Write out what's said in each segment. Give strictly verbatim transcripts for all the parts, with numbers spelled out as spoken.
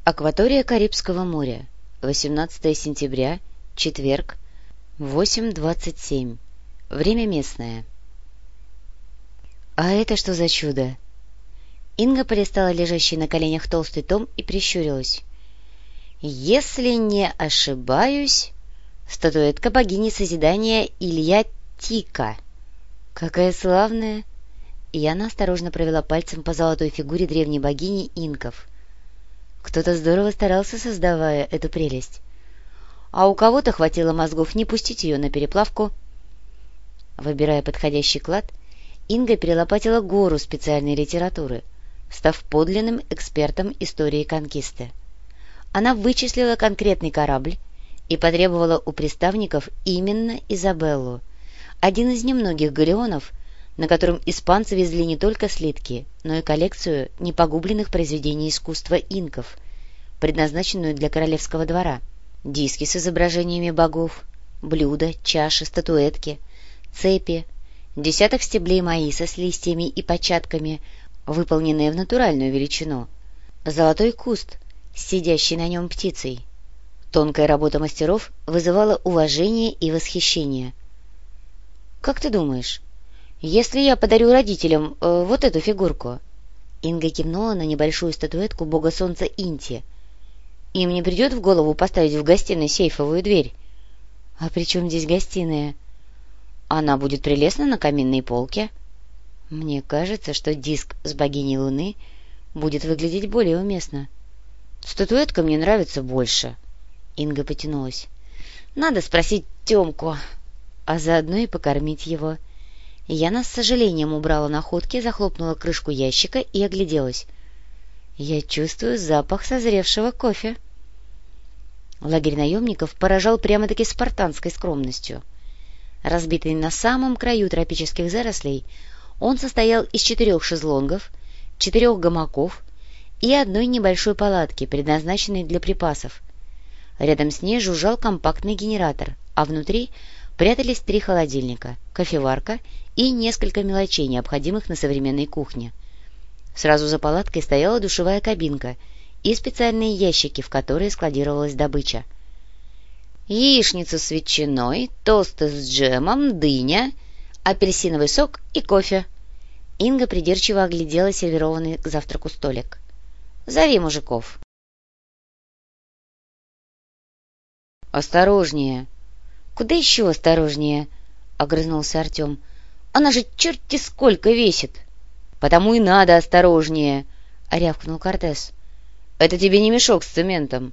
Акватория Карибского моря. восемнадцатое сентября, четверг, восемь двадцать семь. Время местное. А это что за чудо? Инга полистала лежащий на коленях толстый том и прищурилась. Если не ошибаюсь, статуэтка богини созидания Илья Тика. Какая славная! Яна осторожно провела пальцем по золотой фигуре древней богини инков. Кто-то здорово старался, создавая эту прелесть. А у кого-то хватило мозгов не пустить ее на переплавку. Выбирая подходящий клад, Инга перелопатила гору специальной литературы, став подлинным экспертом истории конкисты. Она вычислила конкретный корабль и потребовала у приставников именно Изабеллу, один из немногих галеонов, на котором испанцы везли не только слитки, но и коллекцию непогубленных произведений искусства инков, предназначенную для королевского двора. Диски с изображениями богов, блюда, чаши, статуэтки, цепи, десяток стеблей маиса с листьями и початками, выполненные в натуральную величину, золотой куст с сидящей на нем птицей. Тонкая работа мастеров вызывала уважение и восхищение. «Как ты думаешь, если я подарю родителям э, вот эту фигурку?» Инга кивнула на небольшую статуэтку бога солнца Инти. «Им не придет в голову поставить в гостиной сейфовую дверь?» «А при чем здесь гостиная?» «Она будет прелестна на каминной полке». «Мне кажется, что диск с богиней Луны будет выглядеть более уместно». «Статуэтка мне нравится больше». Инга потянулась. «Надо спросить Тёмку, а заодно и покормить его». Яна с сожалением убрала находки, захлопнула крышку ящика и огляделась. «Я чувствую запах созревшего кофе». Лагерь наемников поражал прямо-таки спартанской скромностью. Разбитый на самом краю тропических зарослей, он состоял из четырех шезлонгов, четырех гамаков и одной небольшой палатки, предназначенной для припасов. Рядом с ней жужжал компактный генератор, а внутри прятались три холодильника, кофеварка и несколько мелочей, необходимых на современной кухне. Сразу за палаткой стояла душевая кабинка и специальные ящики, в которые складировалась добыча. Яичницу с ветчиной, тосты с джемом, дыня, апельсиновый сок и кофе. Инга придирчиво оглядела сервированный к завтраку столик. «Зови мужиков». «Осторожнее!» «Куда еще осторожнее?» — огрызнулся Артем. «Она же черти сколько весит!» «Потому и надо осторожнее!» — рявкнул Кортес. «Это тебе не мешок с цементом!»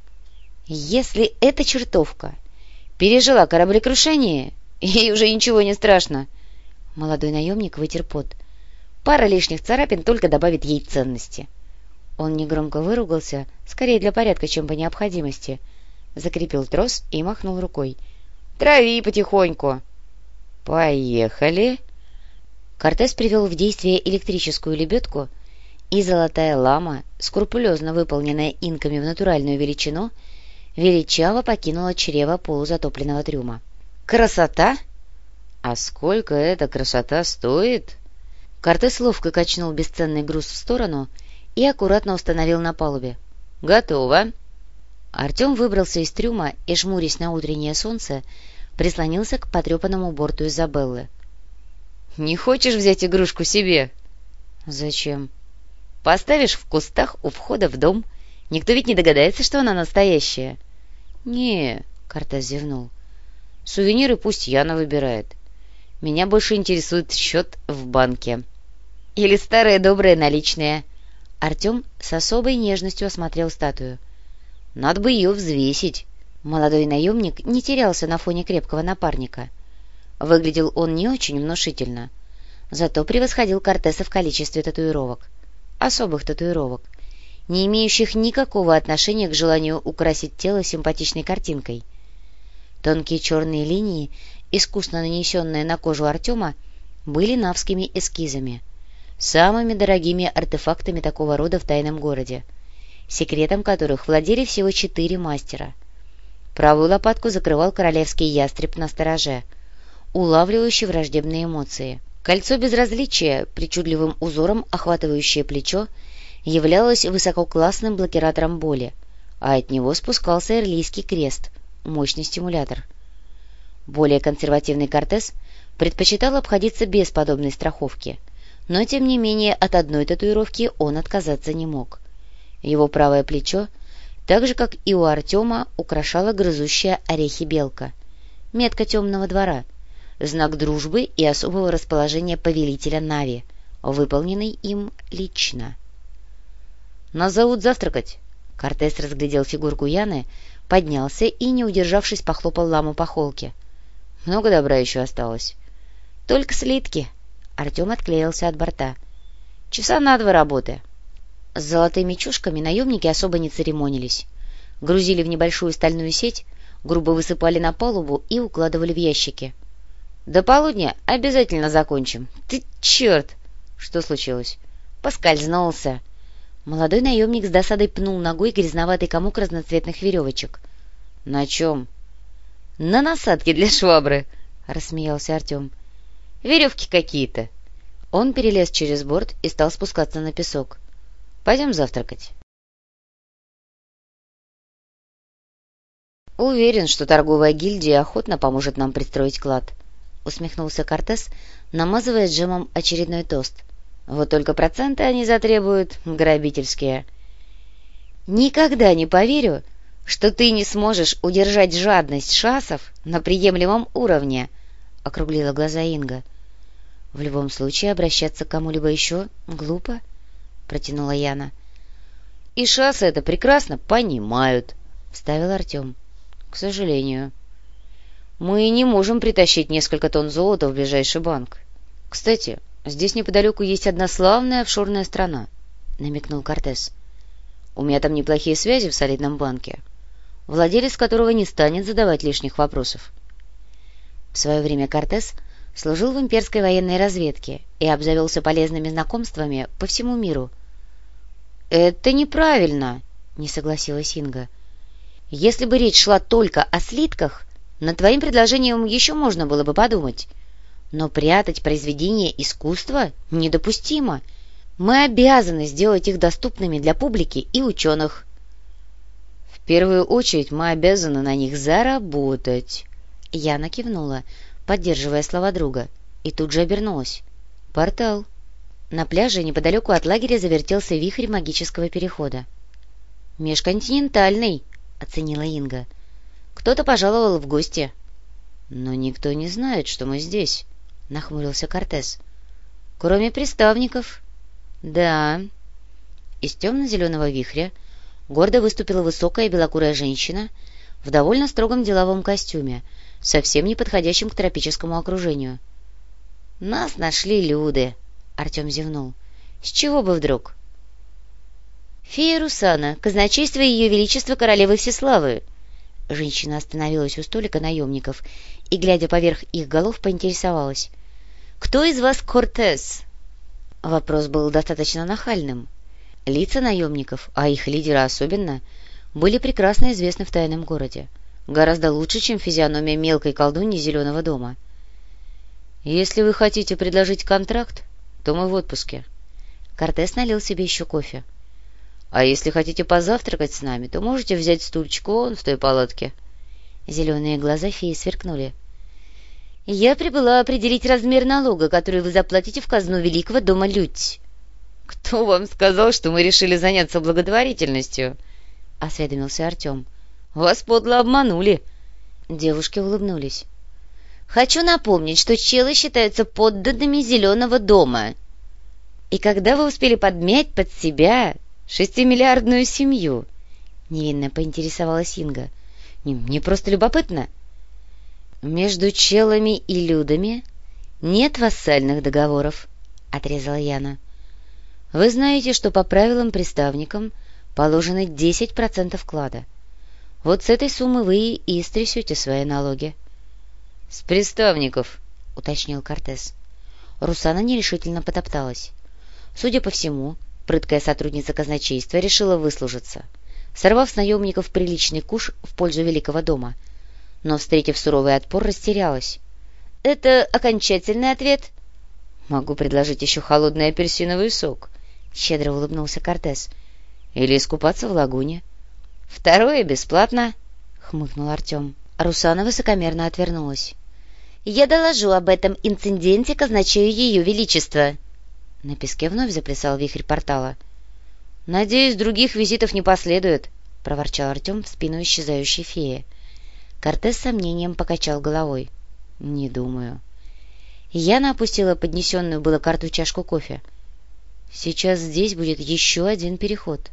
«Если эта чертовка пережила кораблекрушение, ей уже ничего не страшно!» Молодой наемник вытер пот. «Пара лишних царапин только добавит ей ценности!» Он негромко выругался, скорее для порядка, чем по необходимости, закрепил трос и махнул рукой. «Трави потихоньку!» «Поехали!» Кортес привел в действие электрическую лебедку, и золотая лама, скрупулезно выполненная инками в натуральную величину, величаво покинула чрево полузатопленного трюма. «Красота!» «А сколько эта красота стоит?» Кортес ловко качнул бесценный груз в сторону и аккуратно установил на палубе. «Готово!» Артем выбрался из трюма и, жмурясь на утреннее солнце, прислонился к потрепанному борту Изабеллы. «Не хочешь взять игрушку себе?» «Зачем?» «Поставишь в кустах у входа в дом. Никто ведь не догадается, что она настоящая». «Не», — Кортес зевнул. «Сувениры пусть Яна выбирает. Меня больше интересует счет в банке». «Или старые добрые наличные». Артем с особой нежностью осмотрел статую. «Надо бы ее взвесить». Молодой наемник не терялся на фоне крепкого напарника. Выглядел он не очень внушительно, зато превосходил Кортеса в количестве татуировок. Особых татуировок, не имеющих никакого отношения к желанию украсить тело симпатичной картинкой. Тонкие черные линии, искусно нанесенные на кожу Артема, были навскими эскизами, самыми дорогими артефактами такого рода в тайном городе, секретом которых владели всего четыре мастера. Правую лопатку закрывал королевский ястреб на стороже, улавливающий враждебные эмоции. Кольцо безразличия, причудливым узором охватывающее плечо, являлось высококлассным блокиратором боли, а от него спускался Эрлийский крест, мощный стимулятор. Более консервативный Кортес предпочитал обходиться без подобной страховки, но тем не менее от одной татуировки он отказаться не мог. Его правое плечо, так же как и у Артема, украшала грызущая орехи белка, метка темного двора, знак дружбы и особого расположения повелителя Нави, выполненный им лично. «Нас зовут завтракать!» Кортес разглядел фигурку Яны, поднялся и, не удержавшись, похлопал ламу по холке. «Много добра еще осталось?» «Только слитки!» Артем отклеился от борта. «Часа на два работы!» С золотыми чушками наемники особо не церемонились. Грузили в небольшую стальную сеть, грубо высыпали на палубу и укладывали в ящики. «До полудня обязательно закончим!» «Ты черт!» «Что случилось?» «Поскользнулся!» Молодой наемник с досадой пнул ногой грязноватый комок разноцветных веревочек. «На чем?» «На насадке для швабры!» — рассмеялся Артем. «Веревки какие-то!» Он перелез через борт и стал спускаться на песок. «Пойдем завтракать». «Уверен, что торговая гильдия охотно поможет нам пристроить клад», — усмехнулся Кортес, намазывая джемом очередной тост. «Вот только проценты они затребуют грабительские». «Никогда не поверю, что ты не сможешь удержать жадность шасов на приемлемом уровне», — округлила глаза Инга. «В любом случае обращаться к кому-либо еще глупо», — протянула Яна. «И шасы это прекрасно понимают», — вставил Артем. «К сожалению. Мы не можем притащить несколько тонн золота в ближайший банк. Кстати, здесь неподалеку есть одна славная офшорная страна», — намекнул Кортес. «У меня там неплохие связи в солидном банке, владелец которого не станет задавать лишних вопросов». В свое время Кортес служил в имперской военной разведке и обзавелся полезными знакомствами по всему миру. «Это неправильно», — не согласилась Инга. «Если бы речь шла только о слитках, над твоим предложением еще можно было бы подумать. Но прятать произведения искусства недопустимо. Мы обязаны сделать их доступными для публики и ученых». «В первую очередь мы обязаны на них заработать», — Яна кивнула, поддерживая слова друга, и тут же обернулась. «Портал». На пляже неподалеку от лагеря завертелся вихрь магического перехода. «Межконтинентальный», — оценила Инга. «Кто-то пожаловал в гости». «Но никто не знает, что мы здесь», — нахмурился Кортес. «Кроме приставников». «Да». Из темно-зеленого вихря гордо выступила высокая белокурая женщина в довольно строгом деловом костюме, совсем не подходящем к тропическому окружению. «Нас нашли люди», — Артем зевнул. «С чего бы вдруг?» «Фея Русана, казначейство Ее Величества Королевы Всеславы». Женщина остановилась у столика наемников и, глядя поверх их голов, поинтересовалась. «Кто из вас Кортес?» Вопрос был достаточно нахальным. Лица наемников, а их лидера особенно, были прекрасно известны в тайном городе. Гораздо лучше, чем физиономия мелкой колдуньи Зеленого дома. «Если вы хотите предложить контракт, то мы в отпуске». Кортес налил себе еще кофе. «А если хотите позавтракать с нами, то можете взять стульчик вон в той палатке». Зеленые глаза феи сверкнули. «Я прибыла определить размер налога, который вы заплатите в казну Великого дома Людь». «Кто вам сказал, что мы решили заняться благотворительностью?» — осведомился Артем. «Вас подло обманули». Девушки улыбнулись. «Хочу напомнить, что челы считаются подданными Зеленого дома. И когда вы успели подмять под себя шестимиллиардную семью?» — невинно поинтересовалась Инга. «Не, мне просто любопытно». «Между челами и людами нет вассальных договоров», — отрезала Яна. «Вы знаете, что по правилам приставникам положено десять процентов клада. Вот с этой суммы вы и стрясете свои налоги». «С приставников», — уточнил Кортес. Русана нерешительно потопталась. Судя по всему, прыткая сотрудница казначейства решила выслужиться, сорвав с наемников приличный куш в пользу Великого дома, но, встретив суровый отпор, растерялась. «Это окончательный ответ?» «Могу предложить еще холодный апельсиновый сок», — щедро улыбнулся Кортес. «Или искупаться в лагуне». «Второе бесплатно», — хмыкнул Артем. Русана высокомерно отвернулась. «Я доложу об этом инциденте казначею Ее Величества». На песке вновь заплясал вихрь портала. «Надеюсь, других визитов не последует», — проворчал Артем в спину исчезающей феи. Кортес с сомнением покачал головой. «Не думаю». Яна опустила поднесенную было к рту чашку кофе. «Сейчас здесь будет еще один переход.